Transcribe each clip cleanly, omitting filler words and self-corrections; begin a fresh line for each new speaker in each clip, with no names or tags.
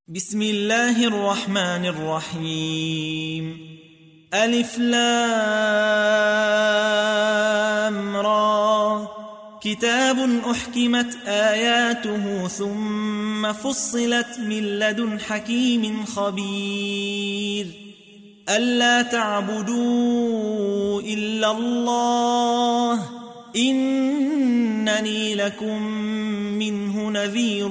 بسم الله الرحمن الرحيم. ألف لام را. كتاب أحكمت آياته ثم فصلت من لدن حكيم خبير. ألا تعبدوا إلا الله إنني لكم منه نذير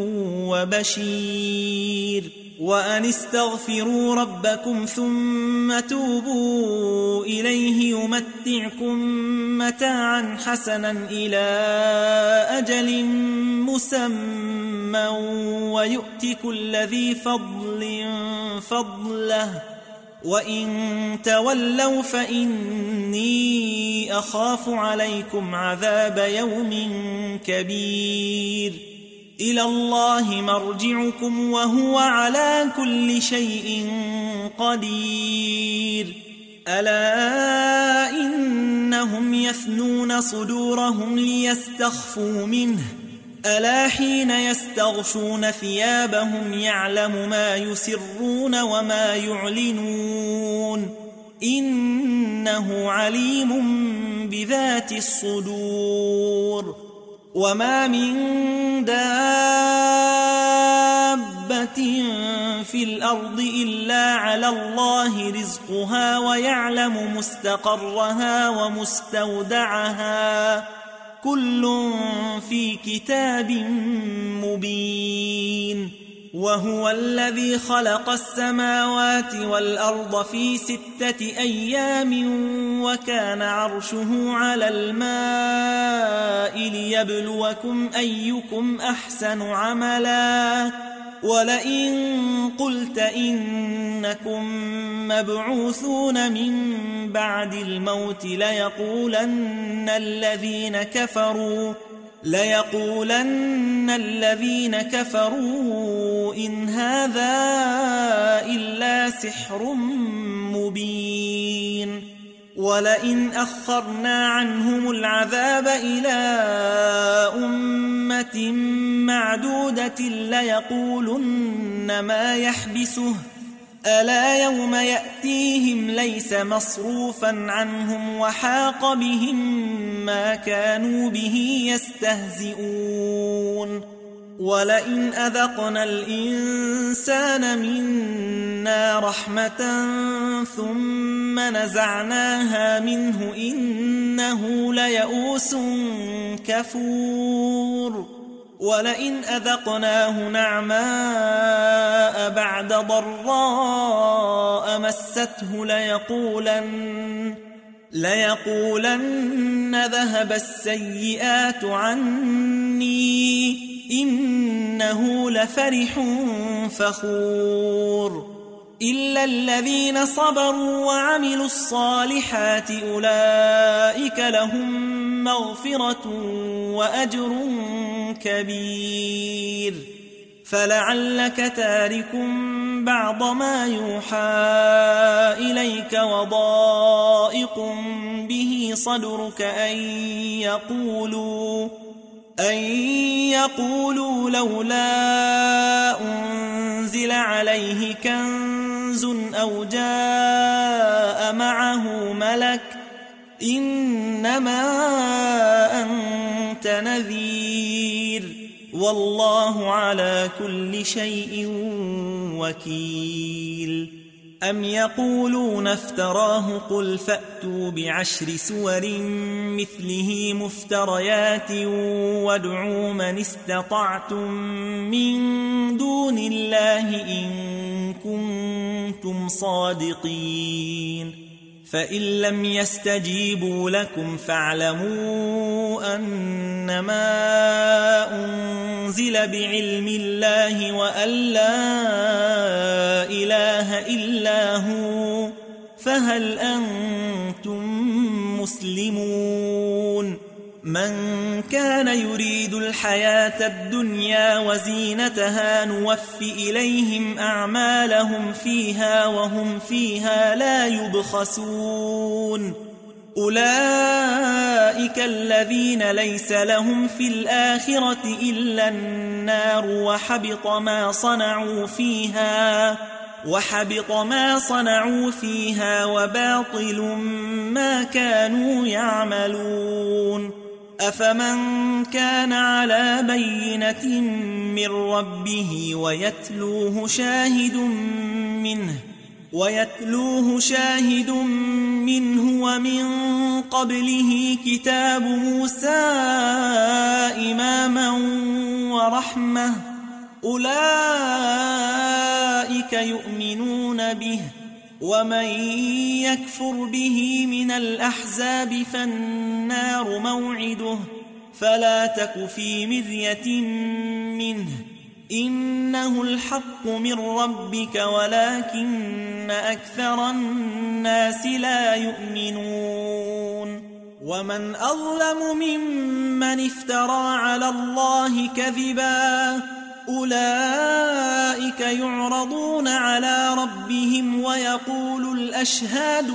وبشير. وأن استغفروا ربكم ثم توبوا إليه يمتعكم متاعا حسنا إلى أجل مسمى ويؤت كل ذي فضل فضله وإن تولوا فإني أخاف عليكم عذاب يوم كبير. إلى الله مرجعكم وهو على كل شيء قدير. ألا إنهم يثنون صدورهم ليستخفوا منه ألا حين يستغشون ثيابهم يعلم ما يسرون وما يعلنون إنه عليم بذات الصدور. وما من دابة في الأرض إلا على الله رزقها ويعلم مستقرها ومستودعها كل في كتاب مبين. وهو الذي خلق السماوات والأرض في 6 أيام وكان عرشه على الماء ليبلوكم أيكم أحسن عملا. ولئن قلت إنكم مبعوثون من بعد الموت ليقولن الذين كفروا إن هذا إلا سحر مبين. ولئن أخرنا عنهم العذاب إلى أمة معدودة ليقولن ما يحبسه ألا يوم يأتيهم ليس مصروفا عنهم وحاق بهم ما كانوا به يستهزئون. ولئن أذقنا الإنسان منا رحمة ثم نزعناها منه إنه ليئوس كفور. ولئن أذقناه نعماء بعد ضراء مسته ليقولن ذهب السيئات عني إنه لفرح فخور. إلا الذين صبروا وعملوا الصالحات أولئك لهم مغفرة وأجر كبير. فلعلك تارك بعض ما يوحى إليك وضائق به صدرك أن يقولوا لولا أنزل عليه كنز أو جاء معه ملك إنما أنت نذير والله على كل شيء وكيل. أم يقولون افتراه قل فأتوا ب10 سور مثله مفتريات وادعوا من استطعتم من دون الله إن كنتم صادقين. فإن لم يستجيبوا لكم فاعلموا أنما أنزل بعلم الله وأن لا إله إلا هو فهل أنتم مسلمون. من كان يريد الحياة الدنيا وزينتها نوف إليهم أعمالهم فيها وهم فيها لا يبخسون. أولئك الذين ليس لهم في الآخرة إلا النار وحبط ما صنعوا فيها وباطل ما كانوا يعملون. أفمن كان على بينة من ربه ويتلوه شاهد منه ومن قبله كتاب موسى إماما ورحمة أولئك يؤمنون به، ومن يكفر به من الأحزاب فالنار موعده، فلا تك في مرية منه، إنه الحق من ربك ولكن أكثر الناس لا يؤمنون. ومن أظلم ممن افترى على الله كذبا أولئك يعرضون على ربهم ويقول الأشهاد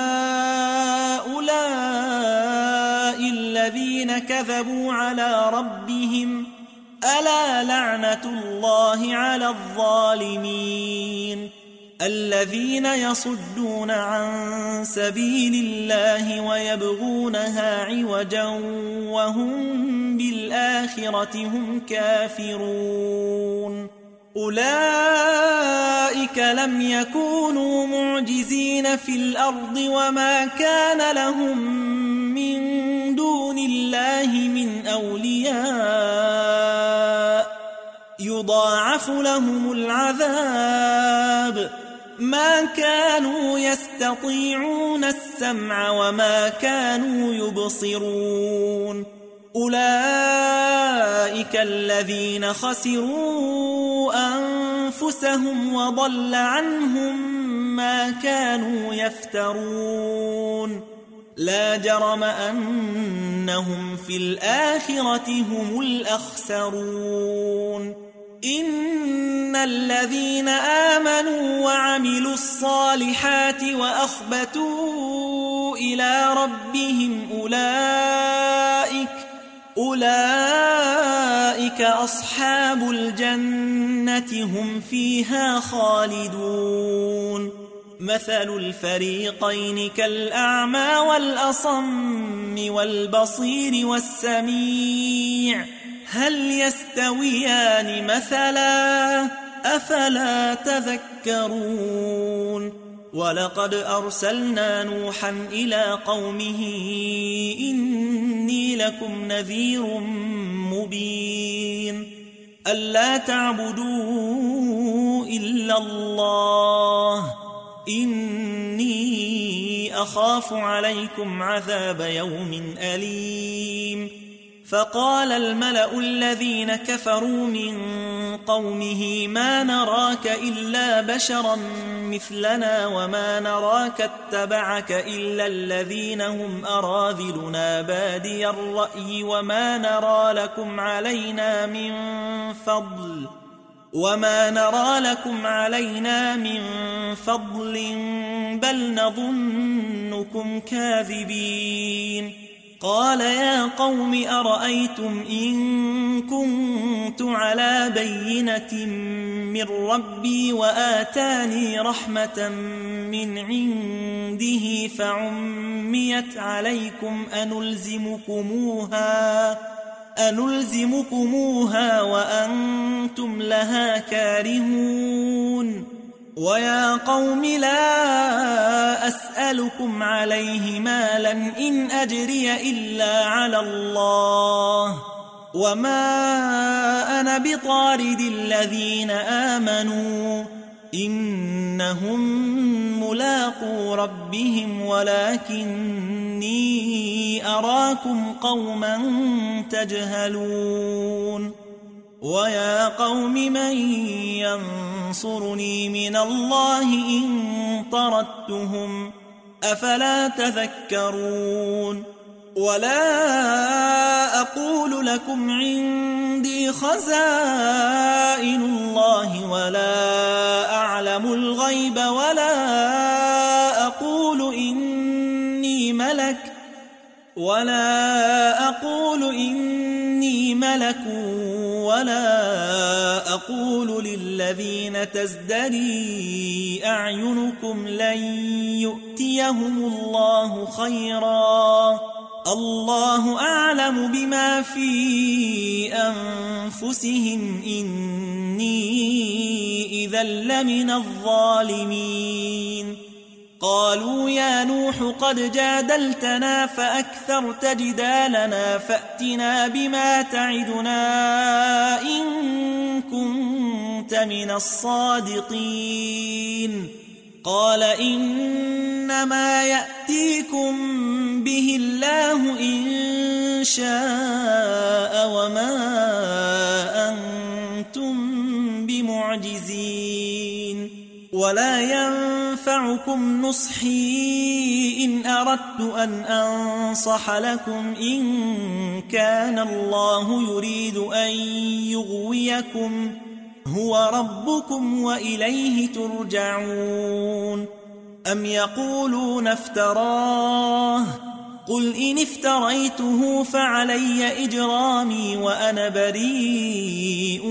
هؤلاء الذين كذبوا على ربهم ألا لعنة الله على الظالمين الذين يصدون عن سبيل الله ويبغونها عوجا وهم بالآخرة هم كافرون. أولئك لم يكونوا معجزين في الأرض وما كان لهم من دون الله من أولياء يضاعف لهم العذاب ما كانوا يستطيعون السمع وما كانوا يبصرون. أولئك الذين خسروا أنفسهم وضل عنهم ما كانوا يفترون. لا جرم أنهم في الآخرة هم الأخسرون. إن الذين آمنوا وعملوا الصالحات وأخبتوا إلى ربهم أولئك أصحاب الجنة هم فيها خالدون. مثل الفريقين كالأعمى والأصم والبصير والسميع هل يستويان مثلا أفلا تذكرون. ولقد أرسلنا نوحا إلى قومه إني لكم نذير مبين ألا تعبدوا إلا الله إني أخاف عليكم عذاب يوم أليم. فقال الملأ الذين كفروا من قومه ما نراك إلا بشرا مثلنا وما نراك اتبعك إلا الذين هم أراذلنا بادي الرأي وما نرى لكم علينا من فضل بل نظنكم كاذبين. قال يا قوم أرأيتم إن كنت على بينة من ربي وآتاني رحمة من عنده فعميت عليكم أنلزمكموها وأنتم لها كارهون. ويا قوم لا أسألكم عليه مالا إن أجري إلا على الله وما أنا بطارد الذين آمنوا إنهم ملاقو ربهم ولكني أراكم قوما تجهلون. ويا قوم من ينصرني من الله إن طردتهم أفلا تذكرون. ولا أقول لكم عندي خزائن الله ولا أعلم الغيب ولا أقول إني ملك ولا أقول إني ملك ولا أقول للذين تزدري أعينكم لن يؤتيهم الله خيرا الله أعلم بما في أنفسهم إني إذا لمن الظالمين قالوا يا نوح قد جادلتنا فأكثرت جدالنا فأتنا بما تعدنا إن كنت من الصادقين قال إنما يأتيكم به الله إن شاء وما أنتم بمعجزين ولا ينفعكم نصحي إن أردت أن أنصح لكم إن كان الله يريد أن يغويكم هو ربكم وإليه ترجعون أم يقولون افتراه قل إن افتريته فعلي إجرامي وأنا بريء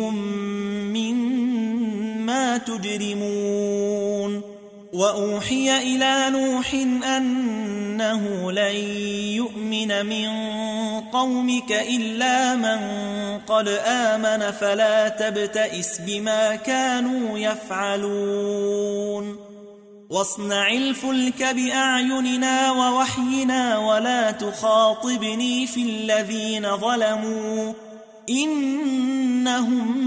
مما تجرمون وأوحي إلى نوح أنه لن يؤمن من قومك إلا من قد آمن فلا تبتئس بما كانوا يفعلون واصنع الفلك بأعيننا ووحينا ولا تخاطبني في الذين ظلموا إنهم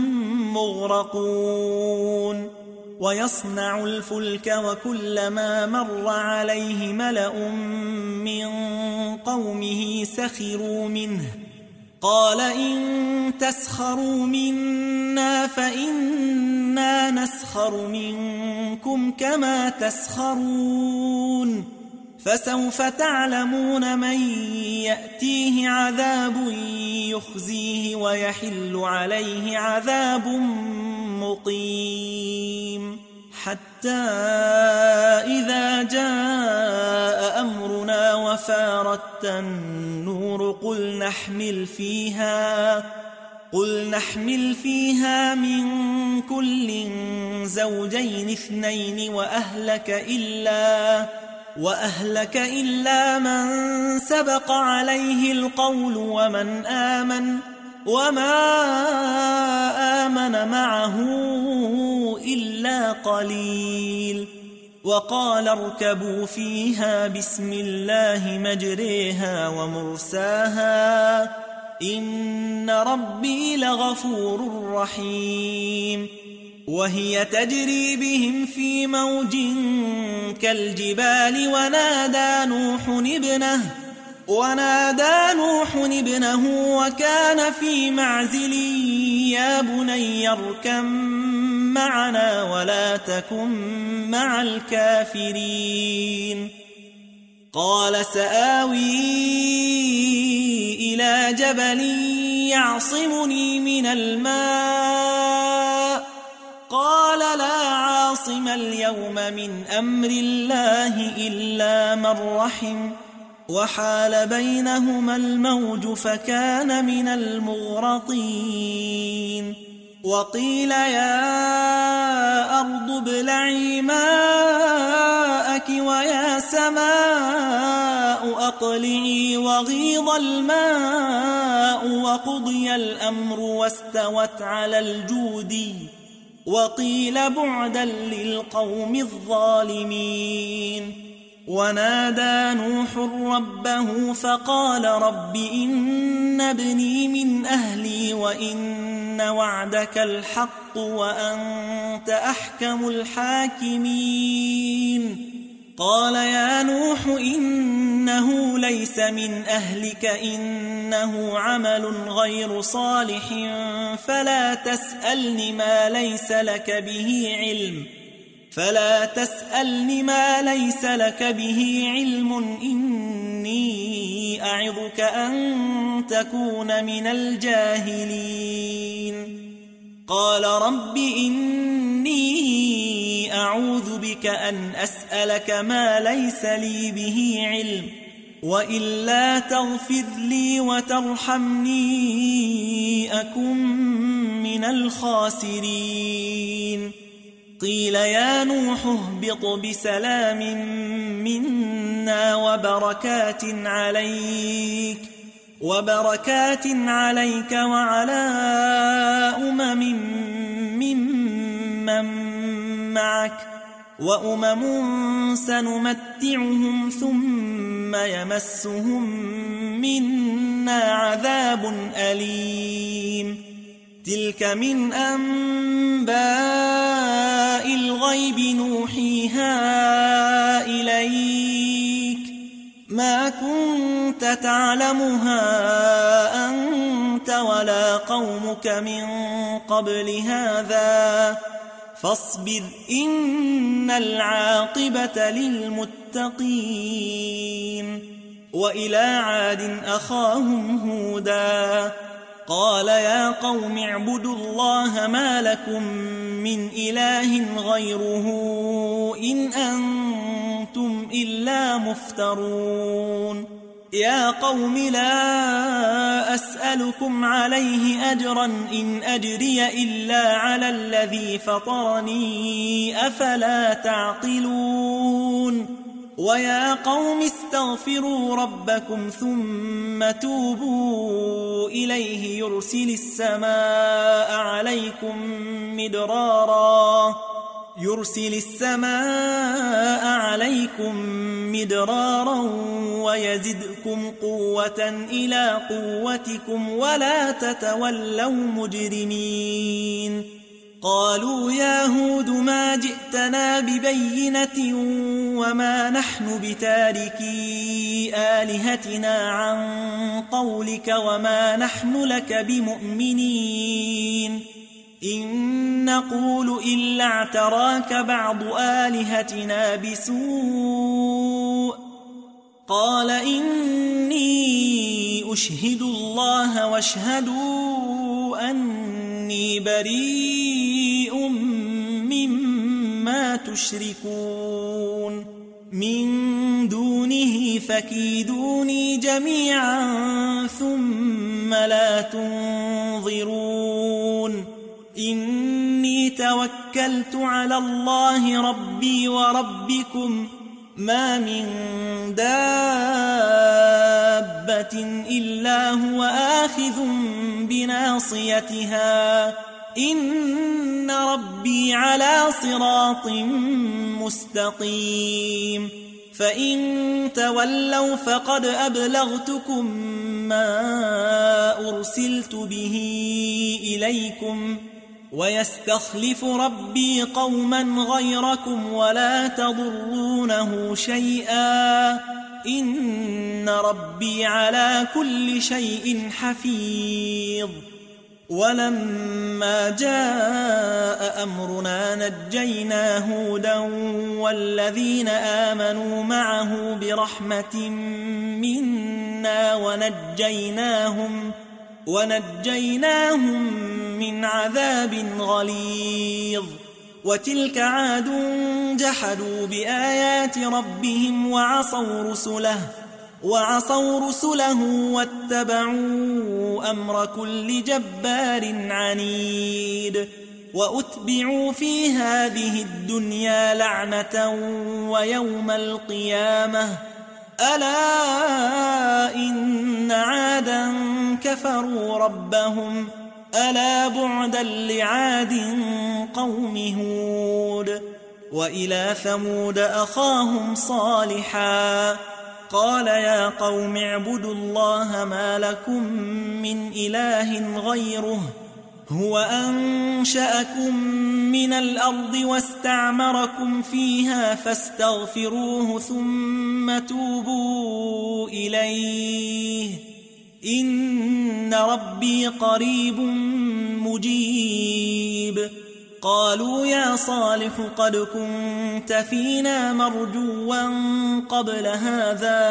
مغرقون ويصنع الفلك وكلما مر عليه ملأ من قومه سخروا منه قال إن تسخروا منا فإنا نسخر منكم كما تسخرون فسوف تعلمون من يأتيه عذاب يخزيه ويحل عليه عذاب مقيم حتى إذا جاء أمرنا وفارت النور قل نحمل فيها من كل زوجين اثنين وأهلك إلا من سبق عليه القول ومن آمن وما آمن معه إلا قليل وقال اركبوا فيها بسم الله مجريها ومرساها إن ربي لغفور رحيم وهي تجري بهم في موج كالجبال ونادى نوح ابنه وكان في معزل يا بني اركب معنا ولا تكن مع الكافرين قال سآوي إلى جبل يعصمني من الماء قال لا عاصم اليوم من أمر الله إلا من رحم وحال بينهما الموج فكان من المغرقين وقيل يا أرض ابلعي ماءك ويا سماء أقلعي وغيض الماء وقضي الأمر واستوت على الجودي وقيل بعدا للقوم الظالمين ونادى نوح ربه فقال رب إن ابني من أهلي وإن وعدك الحق وأنت أحكم الحاكمين قال يا نوح إنه ليس من أهلك إنه عمل غير صالح فلا تسألني ما ليس لك به علم إني أعظك أن تكون من الجاهلين قال رب إني أعوذ بك أن أسألك ما ليس لي به علم وإلا تغفر لي وترحمني أكن من الخاسرين قيل يا نوح اهبط بسلام منا وبركات عليك وعلى ممن معك وأمم سنمتعهم ثم يمسهم منا عذاب أليم تلك من أنباء الغيب نوحيها إليك ما كنت تعلمها أنت ولا قومك من قبل هذا فاصبر إن العاقبة للمتقين وإلى عاد أخاهم هودا قال يا قوم اعبدوا الله ما لكم من إله غيره إن أنتم إلا مفترون يا قوم لا أسألكم عليه أجرا إن أجري إلا على الذي فطرني أفلا تعقلون ويا قوم استغفروا ربكم ثم توبوا إليه يرسل السماء عليكم مدرارا ويزدكم قوة إلى قوتكم ولا تتولوا مجرمين قالوا يا هود ما جئتنا ببينة وما نحن بتاركي آلهتنا عن قولك وما نحن لك بمؤمنين إن نقول إلا اعتراك بعض آلهتنا بسوء قال إني أشهد الله واشهدوا أني بريء مما تشركون من دونه فكيدوني جميعا ثم لا تنظرون إني توكلت على الله ربي وربكم ما من دابة إلا هو آخذ بناصيتها إن ربي على صراط مستقيم فإن تولوا فقد أبلغتكم ما أرسلت به إليكم ويستخلف ربي قوما غيركم ولا تضرونه شيئا إن ربي على كل شيء حفيظ ولما جاء أمرنا نجينا هودا والذين آمنوا معه برحمة منا ونجيناهم من عذاب غليظ وتلك عاد جحدوا بآيات ربهم وعصوا رسله واتبعوا أمر كل جبار عنيد وأتبعوا في هذه الدنيا لعنة ويوم القيامة ألا إن عادا كفروا ربهم ألا بعدا لعاد قوم هود وإلى ثمود أخاهم صالحا قال يا قوم اعبدوا الله ما لكم من إله غيره هو أنشأكم من الأرض واستعمركم فيها فاستغفروه ثم توبوا إليه إن ربي قريب مجيب قالوا يا صالح قد كنت فينا مرجوا قبل هذا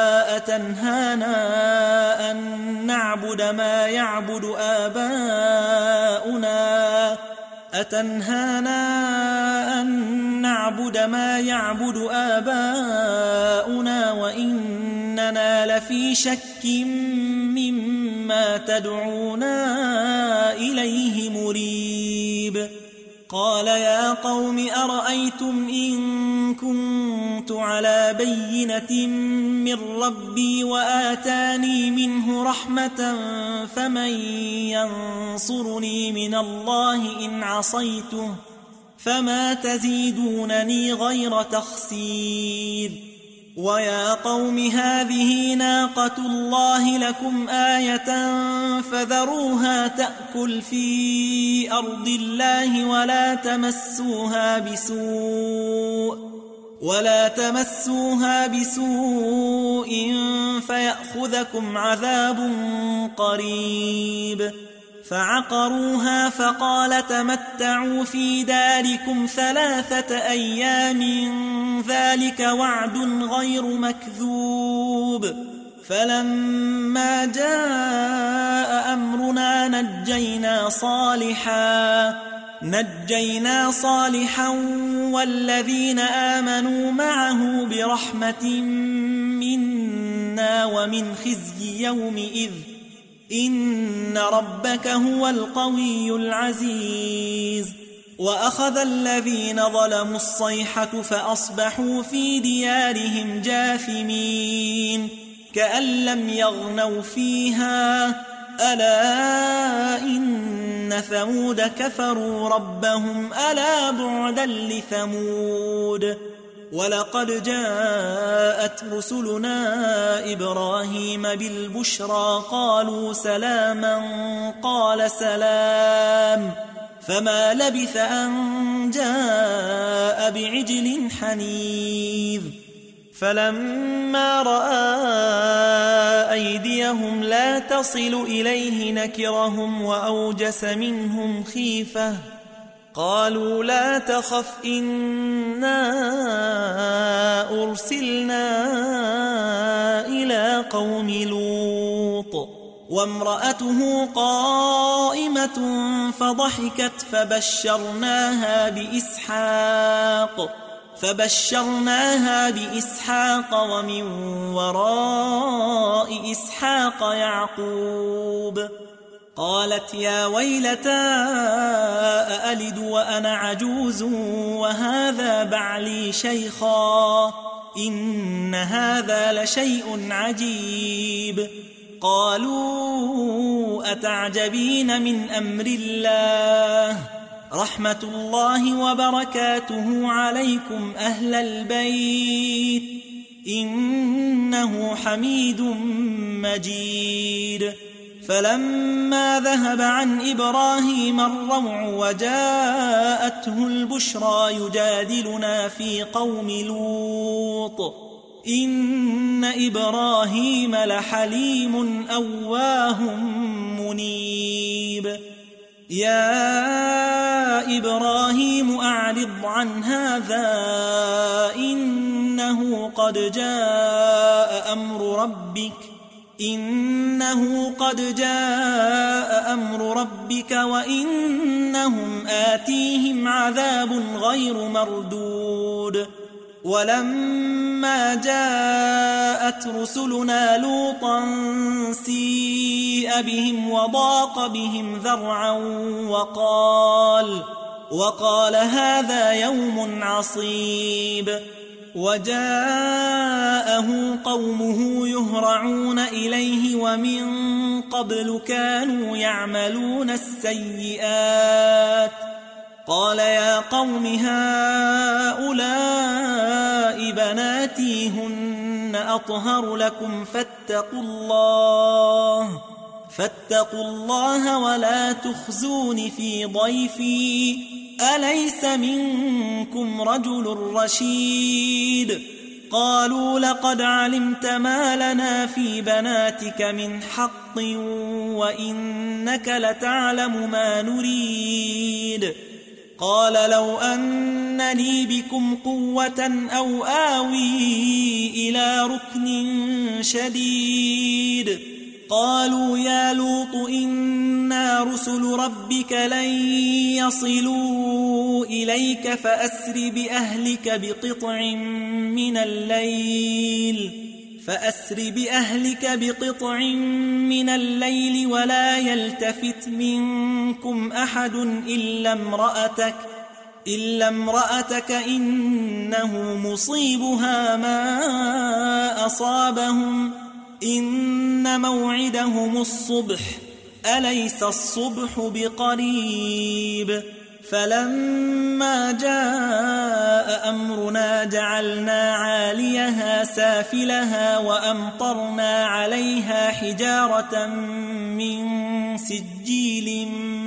أتنهانا أن نعبد ما يعبد آباؤنا وإننا إننا لفي شك مما تدعونا إليه مريب قال يا قوم أرأيتم إن كنت على بينة من ربي وآتاني منه رحمة فمن ينصرني من الله إن عصيته فما تزيدونني غير تخسير ويا قوم هذه ناقة الله لكم آية فذروها تأكل في أرض الله ولا تمسوها بسوء فيأخذكم عذاب قريب فعقروها فقال تمتعوا في داركم 3 أيام ذلك وعد غير مكذوب فلما جاء أمرنا نجينا صالحا والذين آمنوا معه برحمة منا ومن خزي يومئذ إن ربك هو القوي العزيز وأخذ الذين ظلموا الصيحة فأصبحوا في ديارهم جاثمين كأن لم يغنوا فيها ألا إن ثمود كفروا ربهم ألا بعدا لثمود ولقد جاءت رسلنا إبراهيم بالبشرى قالوا سلاما قال سلام فما لبث أن جاء بعجل حنيذ فلما رأى أيديهم لا تصل إليه نكرهم وأوجس منهم خيفة قالوا لا تخف إنا أرسلنا إلى قوم لوط وامرأته قائمة فضحكت فبشرناها بإسحاق ومن وراء إسحاق يعقوب قالت يا ويلتى أألد وأنا عجوز وهذا بعلي شيخا إن هذا لشيء عجيب قالوا أتعجبين من أمر الله رحمة الله وبركاته عليكم أهل البيت إنه حميد مجيد فلما ذهب عن إبراهيم الروع وجاءته البشرى يجادلنا في قوم لوط إن إبراهيم لحليم أواه منيب يا إبراهيم أعرض عن هذا إنه قد جاء أمر ربك وإنهم آتيهم عذاب غير مردود ولما جاءت رسلنا لوطا سيء بهم وضاق بهم ذرعا وقال هذا يوم عصيب وجاءه قومه يهرعون إليه ومن قبل كانوا يعملون السيئات قال يا قوم هؤلاء بناتي هن أطهر لكم فاتقوا الله ولا تخزون في ضيفي أليس منكم رجل رشيد قالوا لقد علمت ما لنا في بناتك من حق وإنك لتعلم ما نريد قال لو أن لي بكم قوة أو آوي إلى ركن شديد قالوا يا لوط إنا رسل ربك لن يصلوا إليك فأسر بأهلك بقطع من الليل فأسر بأهلك بقطع من الليل ولا يلتفت منكم أحد إلا امرأتك إنه مصيبها ما أصابهم إن موعدهم الصبح أليس الصبح بقريب فلما جاء أمرنا جعلنا عاليها سافلها وأمطرنا عليها حجارة من سجيل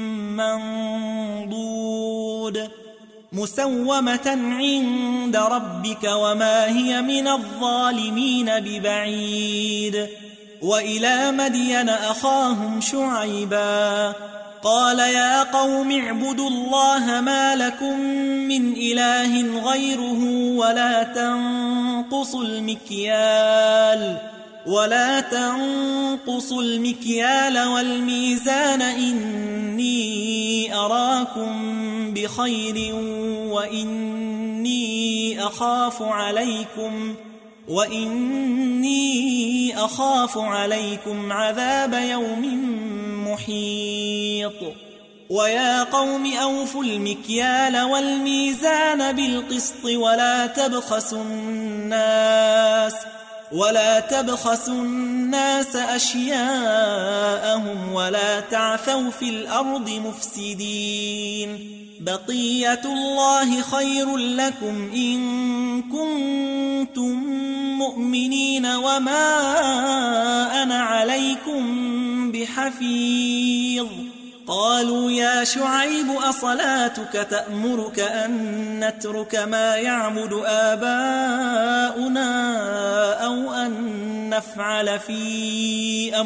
منضود مسومة عند ربك وما هي من الظالمين ببعيد وإلى مدين أخاهم شعيبا قال يا قوم اعبدوا الله ما لكم من إله غيره ولا تنقصوا المكيال والميزان إني أراكم بخير وإني أخاف عليكم عذاب يوم محيط ويا قوم أوفوا المكيال والميزان بالقسط ولا تبخسوا الناس أشياءهم ولا تعثوا في الأرض مفسدين بقية الله خير لكم إن كنتم مؤمنين وما أنا عليكم بحفيظ قالوا يا شعيب أصلاتك تأمرك أن نترك ما يعبد آباؤنا أو أن نفعل في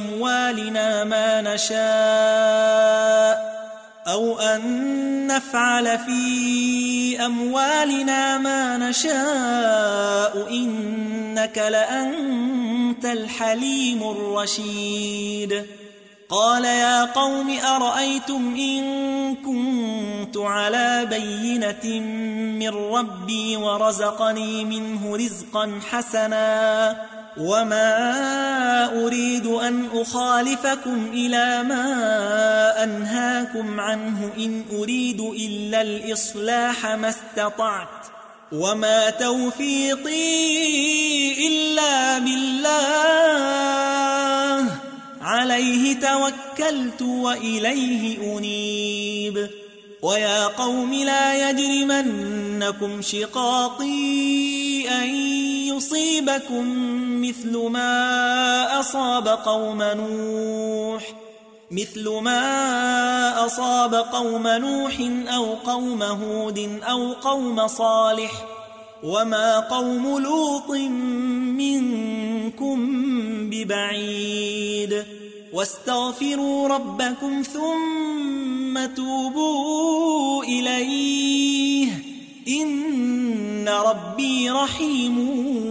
أموالنا ما نشاء إنك لأنت الحليم الرشيد قال يا قوم أرأيتم إن كنت على بينة من ربي ورزقني منه رزقا حسنا وما أريد أن أخالفكم إلى ما أنهاكم عنه إن أريد إلا الإصلاح ما استطعت وما توفيقي إلا بالله عليه توكلت وإليه أنيب ويا قوم لا يجرمنكم شقاقي أن يصيبكم مثل ما أصاب قوم نوح أو قوم هود أو قوم صالح وما قوم لوط منكم ببعيد واستغفروا ربكم ثم توبوا إليه إن ربي رحيم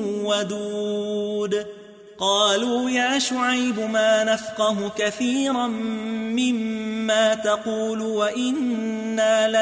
ودود قالوا يا شعيب ما نفقه كثيرا مما تقول وإنا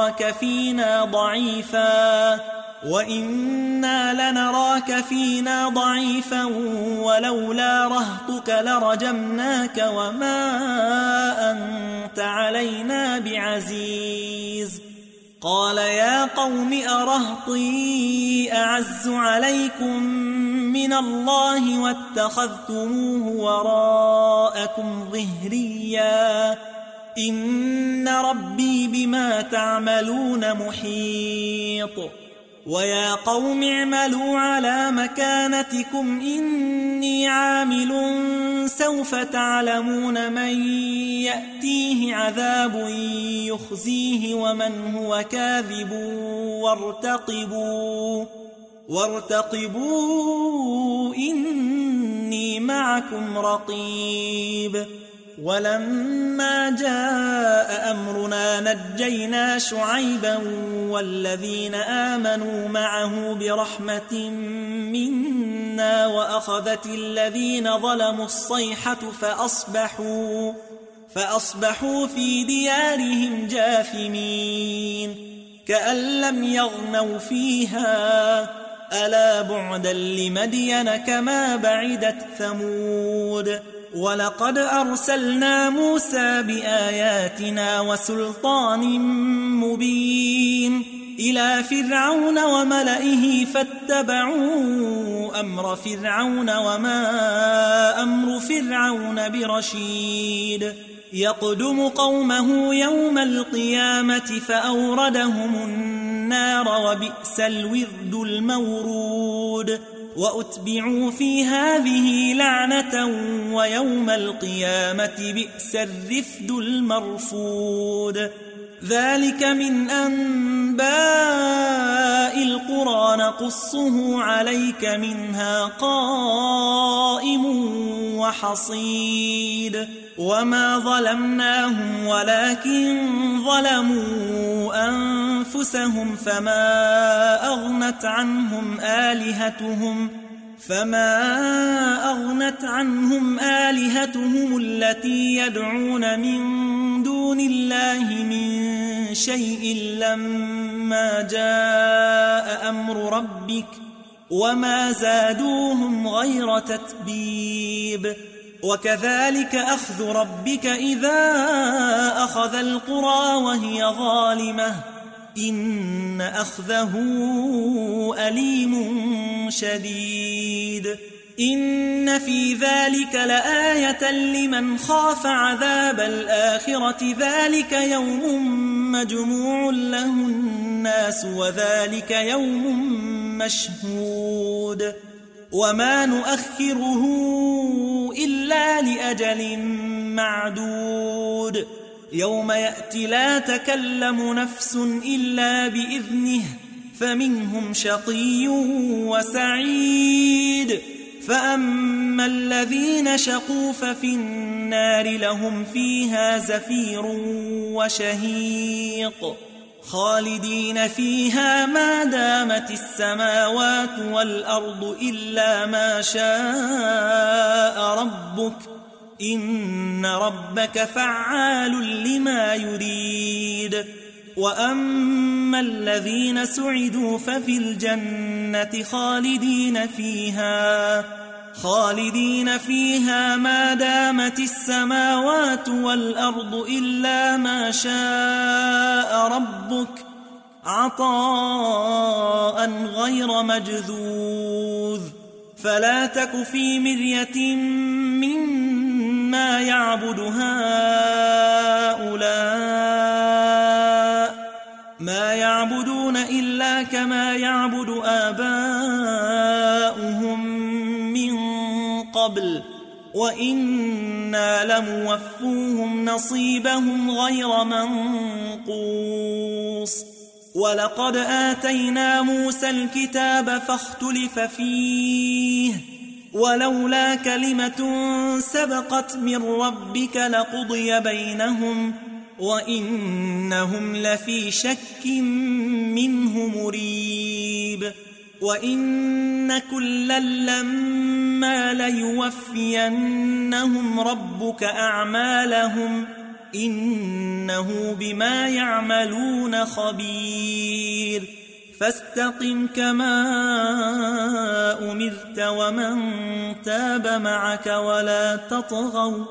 لنراك فينا ضعيفا ولولا رهطك لرجمناك وما أنت علينا بعزيز قال يا قوم أرهطي أعز عليكم من الله واتخذتموه وراءكم ظهريا إن ربي بما تعملون محيط ويا قوم اعملوا على مكانتكم إني عامل سوف تعلمون من يأتيه عذاب يخزيه ومن هو كاذب وارتقبوا إني معكم رقيب ولما جاء أمرنا نجينا شعيبا والذين آمنوا معه برحمة منا وأخذت الذين ظلموا الصيحة فأصبحوا في ديارهم جاثمين كأن لم يغنوا فيها ألا بعدا لمدين كما بعدت ثمود ولقد أرسلنا موسى بآياتنا وسلطان مبين إلى فرعون وملئه فاتبعوا أمر فرعون وما أمر فرعون برشيد يقدم قومه يوم القيامة فأوردهم النار وبئس الورد المورود وأتبعوا في هذه لعنة ويوم القيامة بئس الرفد المرفود ذلك من أنباء القرى نقصه عليك منها قائم وحصيد وما ظلمناهم ولكن ظلموا أنفسهم فما أغنت عنهم آلهتهم التي يدعون من دون الله من شيء لما جاء أمر ربك وما زادوهم غير تتبيب وكذلك أخذ ربك إذا أخذ القرى وهي ظالمة إن أخذه أليم شديد إن في ذلك لآية لمن خاف عذاب الآخرة ذلك يوم مجموع له الناس وذلك يوم مشهود وما نؤخره إلا لأجل معدود يوم يأتي لا تكلم نفس إلا بإذنه فمنهم شقي وسعيد فأما الذين شقوا ففي النار لهم فيها زفير وشهيق خالدين فيها ما دامت السماوات والأرض إلا ما شاء ربك إن ربك فعال لما يريد وأما الذين سعدوا ففي الجنة خالدين فيها ما دامت السماوات والأرض إلا ما شاء ربك عطاء غير مجذوذ فلا تك في مرية مما يعبد هؤلاء ما يعبدون إلا كما يعبد آباؤهم من قبل وإنا لموفوهم نصيبهم غير منقوص ولقد آتينا موسى الكتاب فاختلف فيه ولولا كلمة سبقت من ربك لقضي بينهم وإنهم لفي شك منه مريب وإن كلا لما ليوفينهم ربك أعمالهم إنه بما يعملون خبير فاستقم كما أمرت ومن تاب معك ولا تطغوا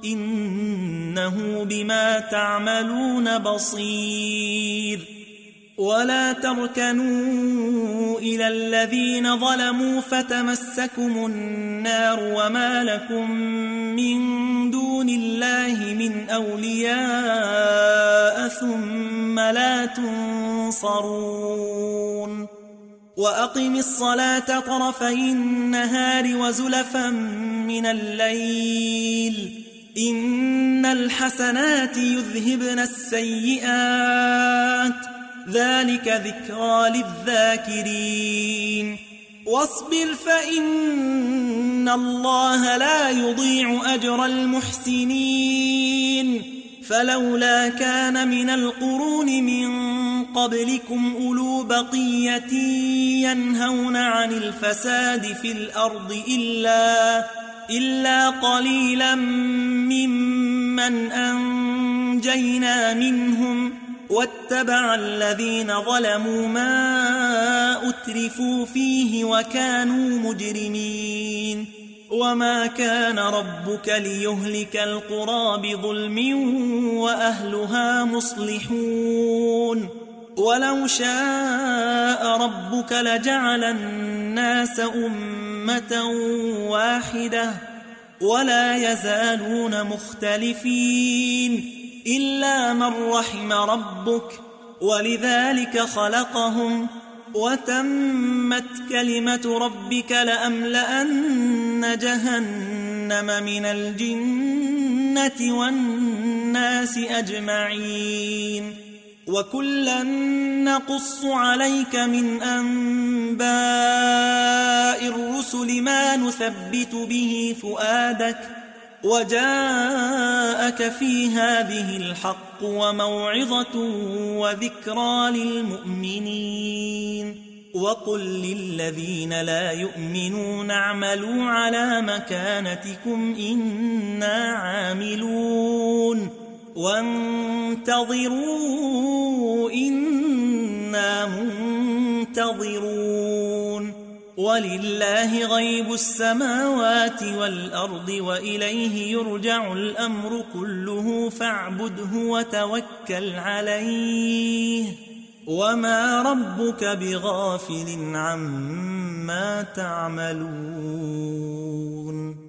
إنه بما تعملون بصير ولا تركنوا إلى الذين ظلموا فتمسكم النار وما لكم من دون الله من أولياء ثم لا تنصرون وأقم الصلاة طرفي النهار وزلفا من الليل إن الحسنات يذهبن السيئات ذلك ذكرى للذاكرين واصبر فإن الله لا يضيع أجر المحسنين فلولا كان من القرون من قبلكم أولو بقية ينهون عن الفساد في الأرض إلا قليلا ممن أنجينا منهم واتبع الذين ظلموا ما فأترفوا فيه وكانوا مجرمين وما كان ربك ليهلك القرى بظلم وأهلها مصلحون ولو شاء ربك لجعل الناس أمة واحدة ولا يزالون مختلفين إلا من رحم ربك ولذلك خلقهم وتمت كلمة ربك لأملأن جهنم من الجنة والناس أجمعين وكلا نقص عليك من أنباء الرسل ما نثبت به فؤادك وجاءك في هذه الحق وموعظة وذكرى للمؤمنين وقل للذين لا يؤمنون اعملوا على مكانتكم إنا عاملون وانتظروا إنا منتظرون ولله غيب السماوات والأرض وإليه يرجع الأمر كله فاعبده وتوكل عليه وما ربك بغافل عما تعملون